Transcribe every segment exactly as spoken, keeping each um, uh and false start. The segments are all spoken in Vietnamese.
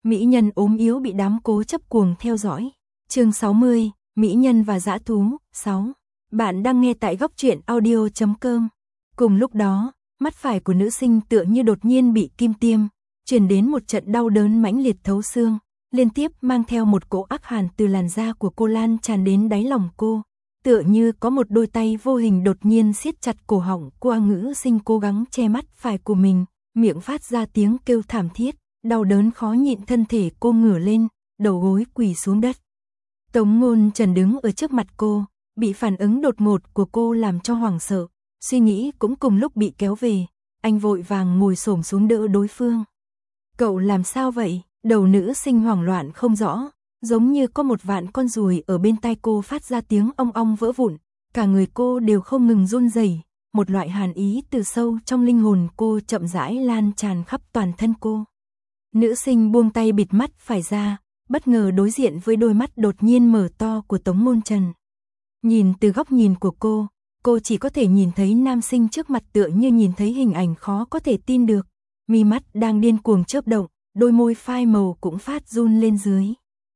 Mỹ nhân ốm yếu bị đám cố chấp cuồng theo dõi. Chương sáu mươi, Mỹ nhân và dã thú, sáu. Bạn đang nghe tại góc truyện audio chấm com. Cùng lúc đó, mắt phải của nữ sinh tựa như đột nhiên bị kim tiêm, truyền đến một trận đau đớn mãnh liệt thấu xương, liên tiếp mang theo một cỗ ác hàn từ làn da của cô lan tràn đến đáy lòng cô. Tựa như có một đôi tay vô hình đột nhiên siết chặt cổ họng của nữ sinh cố gắng che mắt phải của mình, miệng phát ra tiếng kêu thảm thiết, đau đớn khó nhịn, thân thể cô ngửa lên, đầu gối quỳ xuống đất. Tống Ngôn Trần đứng ở trước mặt cô, bị phản ứng đột ngột của cô làm cho hoảng sợ, suy nghĩ cũng cùng lúc bị kéo về, anh vội vàng ngồi xổm xuống đỡ đối phương. Cậu làm sao vậy? Đầu nữ sinh hoảng loạn không rõ, giống như có một vạn con ruồi ở bên tai cô phát ra tiếng ong ong vỡ vụn, cả người cô đều không ngừng run rẩy, một loại hàn ý từ sâu trong linh hồn cô chậm rãi lan tràn khắp toàn thân cô. Nữ sinh buông tay bịt mắt phải ra, bất ngờ đối diện với đôi mắt đột nhiên mở to của Tống Ngôn Trần. Nhìn từ góc nhìn của cô, cô chỉ có thể nhìn thấy nam sinh trước mặt tựa như nhìn thấy hình ảnh khó có thể tin được, mi mắt đang điên cuồng chớp động, đôi môi phai màu cũng phát run lên dưới.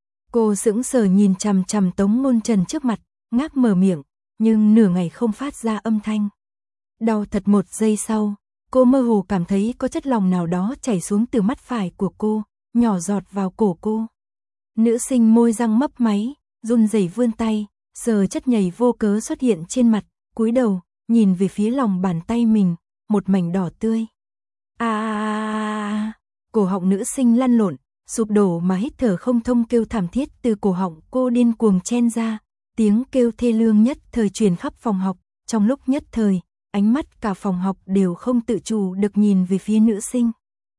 Cô sững sờ nhìn chằm chằm Tống Ngôn Trần trước mặt, ngáp mở miệng, nhưng nửa ngày không phát ra âm thanh. Đau thật một giây sau, cô mơ hồ cảm thấy có chất lỏng nào đó chảy xuống từ mắt phải của cô, nhỏ giọt vào cổ cô. Nữ sinh môi răng mấp máy, run rẩy vươn tay, sờ chất nhầy vô cớ xuất hiện trên mặt, cúi đầu, nhìn về phía lòng bàn tay mình, một mảnh đỏ tươi. A a a, cổ họng nữ sinh lăn lộn, sụp đổ mà hít thở không thông, kêu thảm thiết từ cổ họng cô điên cuồng chen ra, tiếng kêu thê lương nhất thời truyền khắp phòng học, trong lúc nhất thời, ánh mắt cả phòng học đều không tự chủ được nhìn về phía nữ sinh.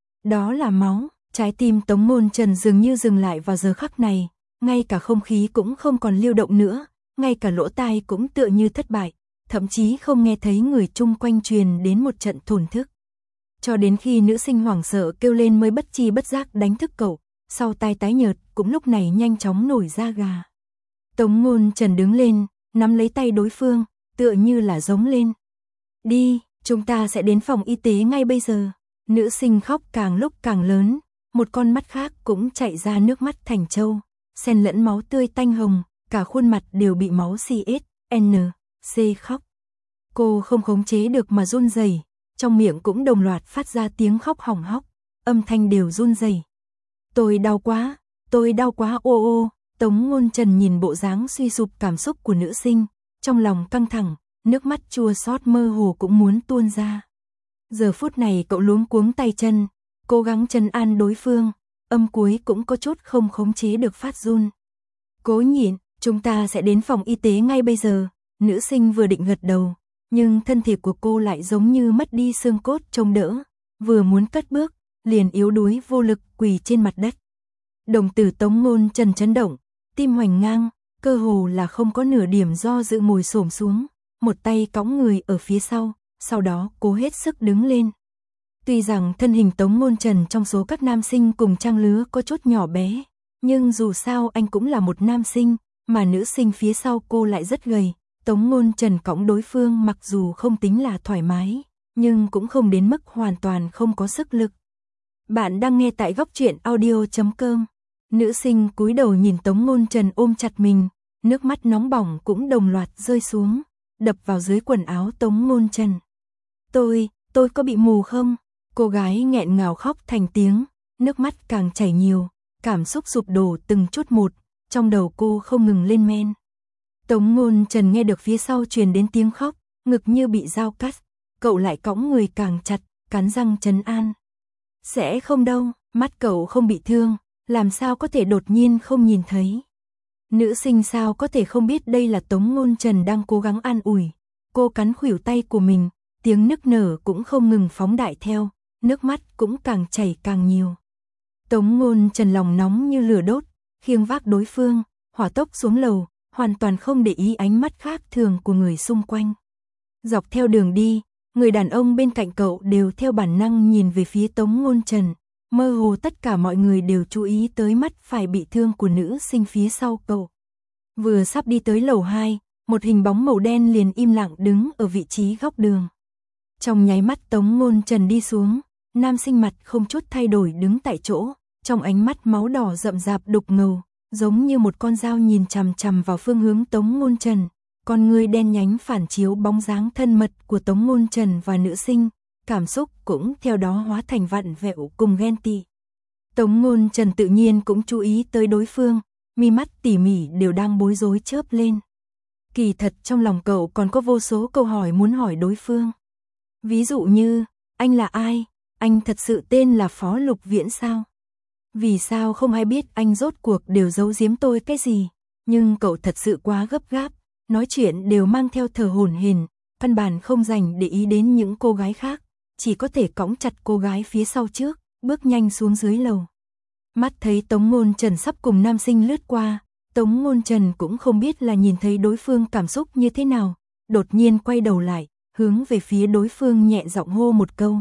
Đó là máu, trái tim Tống Ngôn Trần dường như dừng lại vào giờ khắc này, ngay cả không khí cũng không còn lưu động nữa, ngay cả lỗ tai cũng tựa như thất bại, thậm chí không nghe thấy người chung quanh truyền đến một trận thổn thức. Cho đến khi nữ sinh hoảng sợ kêu lên mới bất chi bất giác đánh thức cậu, sau tai tái nhợt cũng lúc này nhanh chóng nổi da gà. Tống Ngôn Trần đứng lên, nắm lấy tay đối phương, tựa như là giống lên. Đi, chúng ta sẽ đến phòng y tế ngay bây giờ. Nữ sinh khóc càng lúc càng lớn, một con mắt khác cũng chạy ra nước mắt thành trâu, xen lẫn máu tươi tanh hồng, cả khuôn mặt đều bị máu xê ét en xê khóc. Cô không khống chế được mà run rẩy, trong miệng cũng đồng loạt phát ra tiếng khóc hỏng hóc, âm thanh đều run rẩy. Tôi đau quá, tôi đau quá ô ô. Tống Ngôn Trần nhìn bộ dáng suy sụp cảm xúc của nữ sinh, trong lòng căng thẳng, nước mắt chua xót mơ hồ cũng muốn tuôn ra. Giờ phút này cậu luống cuống tay chân, cố gắng trấn an đối phương, âm cuối cũng có chút không khống chế được phát run. Cố nhịn, chúng ta sẽ đến phòng y tế ngay bây giờ. Nữ sinh vừa định gật đầu, nhưng thân thể của cô lại giống như mất đi xương cốt chống đỡ, vừa muốn cất bước, liền yếu đuối vô lực quỳ trên mặt đất. Đồng tử Tống Ngôn Trần chấn động, tim hoành ngang, cơ hồ là không có nửa điểm do dự, ngồi xổm xuống, một tay cõng người ở phía sau, sau đó cố hết sức đứng lên. Tuy rằng thân hình Tống Ngôn Trần trong số các nam sinh cùng trang lứa có chút nhỏ bé, nhưng dù sao anh cũng là một nam sinh, mà nữ sinh phía sau cô lại rất gầy. Tống Ngôn Trần cõng đối phương mặc dù không tính là thoải mái, nhưng cũng không đến mức hoàn toàn không có sức lực. Bạn đang nghe tại góc truyện audio chấm com. Nữ sinh cúi đầu nhìn Tống Ngôn Trần ôm chặt mình, nước mắt nóng bỏng cũng đồng loạt rơi xuống, đập vào dưới quần áo Tống Ngôn Trần. Tôi, tôi có bị mù không? Cô gái nghẹn ngào khóc thành tiếng, nước mắt càng chảy nhiều, cảm xúc sụp đổ từng chút một, trong đầu cô không ngừng lên men. Tống Ngôn Trần nghe được phía sau truyền đến tiếng khóc, ngực như bị dao cắt, cậu lại cõng người càng chặt, cắn răng trấn an. Sẽ không đâu, mắt cậu không bị thương, làm sao có thể đột nhiên không nhìn thấy. Nữ sinh sao có thể không biết đây là Tống Ngôn Trần đang cố gắng an ủi. Cô cắn khuỷu tay của mình, tiếng nức nở cũng không ngừng phóng đại theo, nước mắt cũng càng chảy càng nhiều. Tống Ngôn Trần lòng nóng như lửa đốt, khiêng vác đối phương, hỏa tốc xuống lầu, hoàn toàn không để ý ánh mắt khác thường của người xung quanh. Dọc theo đường đi, người đàn ông bên cạnh cậu đều theo bản năng nhìn về phía Tống Ngôn Trần, mơ hồ tất cả mọi người đều chú ý tới mắt phải bị thương của nữ sinh phía sau cậu. Vừa sắp đi tới lầu hai, một hình bóng màu đen liền im lặng đứng ở vị trí góc đường. Trong nháy mắt Tống Ngôn Trần đi xuống, nam sinh mặt không chút thay đổi đứng tại chỗ, trong ánh mắt máu đỏ rậm rạp đục ngầu, giống như một con dao nhìn chằm chằm vào phương hướng Tống Ngôn Trần. Con ngươi đen nhánh phản chiếu bóng dáng thân mật của Tống Ngôn Trần và nữ sinh, cảm xúc cũng theo đó hóa thành vặn vẹo cùng ghen tị. Tống Ngôn Trần tự nhiên cũng chú ý tới đối phương, mi mắt tỉ mỉ đều đang bối rối chớp lên. Kỳ thật trong lòng cậu còn có vô số câu hỏi muốn hỏi đối phương. Ví dụ như, anh là ai? Anh thật sự tên là Phó Lục Viễn sao? Vì sao không ai biết anh rốt cuộc đều giấu giếm tôi cái gì? Nhưng cậu thật sự quá gấp gáp, nói chuyện đều mang theo thở hổn hển, căn bản không dành để ý đến những cô gái khác, chỉ có thể cõng chặt cô gái phía sau trước, bước nhanh xuống dưới lầu. Mắt thấy Tống Ngôn Trần sắp cùng nam sinh lướt qua, Tống Ngôn Trần cũng không biết là nhìn thấy đối phương cảm xúc như thế nào, đột nhiên quay đầu lại, hướng về phía đối phương nhẹ giọng hô một câu.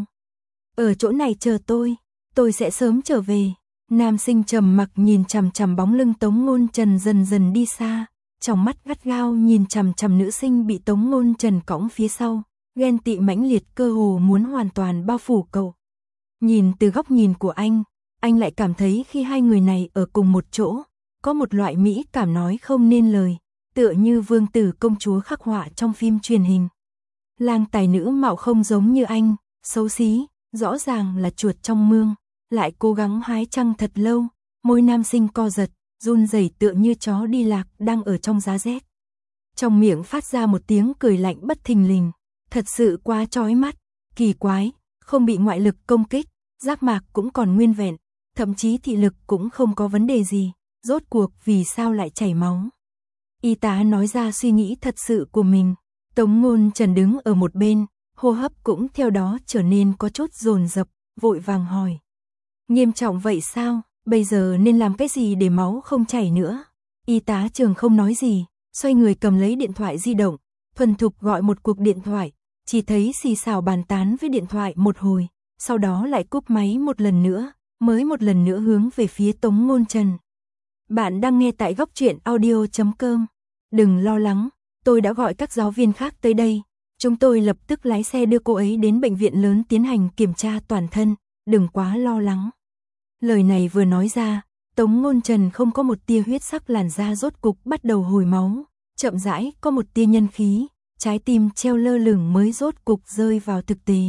Ở chỗ này chờ tôi, tôi sẽ sớm trở về. Nam sinh trầm mặc nhìn chằm chằm bóng lưng Tống Ngôn Trần dần dần đi xa, trong mắt gắt gao nhìn chằm chằm nữ sinh bị Tống Ngôn Trần cõng phía sau, ghen tị mãnh liệt cơ hồ muốn hoàn toàn bao phủ cậu. Nhìn từ góc nhìn của anh, anh lại cảm thấy khi hai người này ở cùng một chỗ, có một loại mỹ cảm nói không nên lời, tựa như vương tử công chúa khắc họa trong phim truyền hình. Lang tài nữ mạo không giống như anh, xấu xí, rõ ràng là chuột trong mương, lại cố gắng hái trăng thật lâu, môi nam sinh co giật, run rẩy tựa như chó đi lạc đang ở trong giá rét. Trong miệng phát ra một tiếng cười lạnh bất thình lình, thật sự quá chói mắt, kỳ quái, không bị ngoại lực công kích, giác mạc cũng còn nguyên vẹn, thậm chí thị lực cũng không có vấn đề gì, rốt cuộc vì sao lại chảy máu. Y tá nói ra suy nghĩ thật sự của mình, Tống Ngôn Trần đứng ở một bên, hô hấp cũng theo đó trở nên có chút dồn dập, vội vàng hỏi. Nghiêm trọng vậy sao, bây giờ nên làm cái gì để máu không chảy nữa? Y tá Trường không nói gì, xoay người cầm lấy điện thoại di động, thuần thục gọi một cuộc điện thoại, chỉ thấy xì xào bàn tán với điện thoại một hồi, sau đó lại cúp máy một lần nữa, mới một lần nữa hướng về phía Tống Ngôn Trần. Bạn đang nghe tại góc truyện audio chấm com. Đừng lo lắng, tôi đã gọi các giáo viên khác tới đây. Chúng tôi lập tức lái xe đưa cô ấy đến bệnh viện lớn tiến hành kiểm tra toàn thân, đừng quá lo lắng. Lời này vừa nói ra, Tống Ngôn Trần không có một tia huyết sắc làn da rốt cục bắt đầu hồi máu, chậm rãi có một tia nhân khí, trái tim treo lơ lửng mới rốt cục rơi vào thực tế.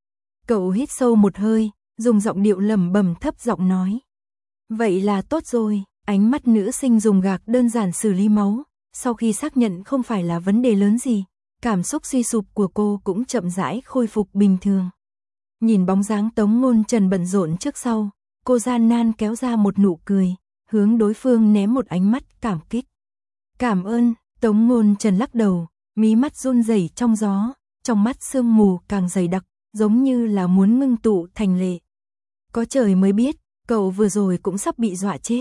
Cậu hít sâu một hơi, dùng giọng điệu lẩm bẩm thấp giọng nói. Vậy là tốt rồi, ánh mắt nữ sinh dùng gạc đơn giản xử lý máu, sau khi xác nhận không phải là vấn đề lớn gì, cảm xúc suy sụp của cô cũng chậm rãi khôi phục bình thường. Nhìn bóng dáng Tống Ngôn Trần bận rộn trước sau, cô gian nan kéo ra một nụ cười, hướng đối phương ném một ánh mắt cảm kích. Cảm ơn, Tống Ngôn Trần lắc đầu, mí mắt run rẩy trong gió, trong mắt sương mù càng dày đặc, giống như là muốn ngưng tụ thành lệ. Có trời mới biết, cậu vừa rồi cũng sắp bị dọa chết.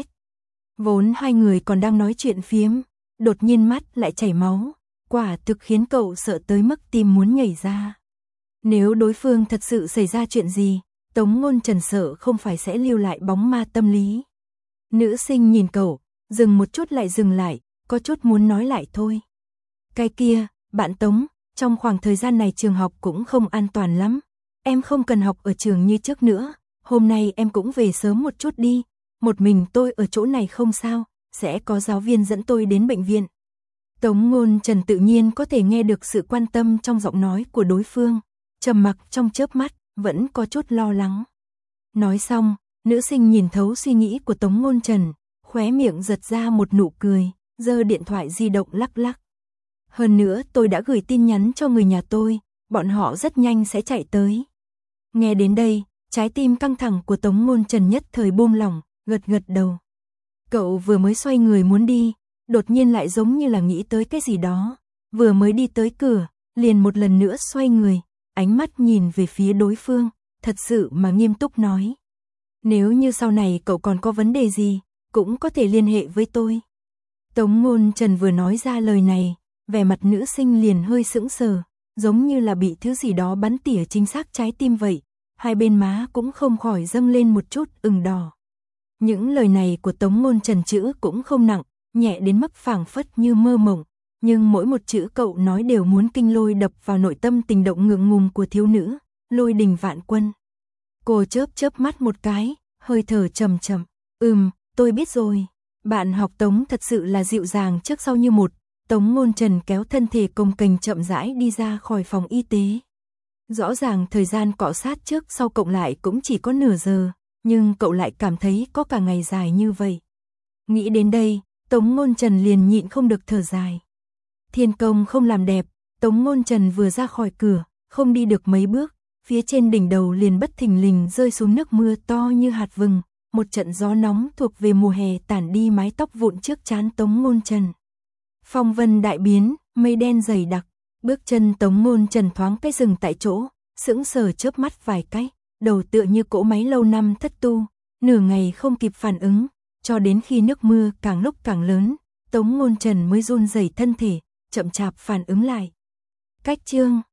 Vốn hai người còn đang nói chuyện phiếm, đột nhiên mắt lại chảy máu, quả thực khiến cậu sợ tới mức tim muốn nhảy ra. Nếu đối phương thật sự xảy ra chuyện gì, Tống Ngôn Trần sợ không phải sẽ lưu lại bóng ma tâm lý. Nữ sinh nhìn cậu, dừng một chút lại dừng lại, có chút muốn nói lại thôi. Cái kia, bạn Tống, trong khoảng thời gian này trường học cũng không an toàn lắm. Em không cần học ở trường như trước nữa, hôm nay em cũng về sớm một chút đi. Một mình tôi ở chỗ này không sao, sẽ có giáo viên dẫn tôi đến bệnh viện. Tống Ngôn Trần tự nhiên có thể nghe được sự quan tâm trong giọng nói của đối phương, trầm mặc trong chớp mắt, vẫn có chút lo lắng. Nói xong, nữ sinh nhìn thấu suy nghĩ của Tống Ngôn Trần, khóe miệng giật ra một nụ cười, giơ điện thoại di động lắc lắc. Hơn nữa tôi đã gửi tin nhắn cho người nhà tôi, bọn họ rất nhanh sẽ chạy tới. Nghe đến đây, trái tim căng thẳng của Tống Ngôn Trần nhất thời buông lỏng, gật gật đầu. Cậu vừa mới xoay người muốn đi, đột nhiên lại giống như là nghĩ tới cái gì đó, vừa mới đi tới cửa, liền một lần nữa xoay người, ánh mắt nhìn về phía đối phương, thật sự mà nghiêm túc nói. Nếu như sau này cậu còn có vấn đề gì, cũng có thể liên hệ với tôi. Tống Ngôn Trần vừa nói ra lời này, vẻ mặt nữ sinh liền hơi sững sờ, giống như là bị thứ gì đó bắn tỉa chính xác trái tim vậy, hai bên má cũng không khỏi dâng lên một chút ửng đỏ. Những lời này của Tống Ngôn Trần chữ cũng không nặng, nhẹ đến mức phảng phất như mơ mộng, nhưng mỗi một chữ cậu nói đều muốn kinh lôi đập vào nội tâm tình động ngượng ngùng của thiếu nữ, lôi đình vạn quân. Cô chớp chớp mắt một cái, hơi thở trầm trầm. Ừm, tôi biết rồi. Bạn học Tống thật sự là dịu dàng trước sau như một. Tống Ngôn Trần kéo thân thể cồng kềnh chậm rãi đi ra khỏi phòng y tế. Rõ ràng thời gian cọ sát trước sau cộng lại cũng chỉ có nửa giờ, nhưng cậu lại cảm thấy có cả ngày dài như vậy. Nghĩ đến đây, Tống Ngôn Trần liền nhịn không được thở dài. Thiên công không làm đẹp, Tống Ngôn Trần vừa ra khỏi cửa, không đi được mấy bước, phía trên đỉnh đầu liền bất thình lình rơi xuống nước mưa to như hạt vừng, một trận gió nóng thuộc về mùa hè tản đi mái tóc vụn trước trán Tống Ngôn Trần. Phong vân đại biến, mây đen dày đặc, bước chân Tống Ngôn Trần thoáng cái dừng tại chỗ, sững sờ chớp mắt vài cái, đầu tựa như cỗ máy lâu năm thất tu, nửa ngày không kịp phản ứng, cho đến khi nước mưa càng lúc càng lớn, Tống Ngôn Trần mới run rẩy thân thể, chậm chạp phản ứng lại. Cách chương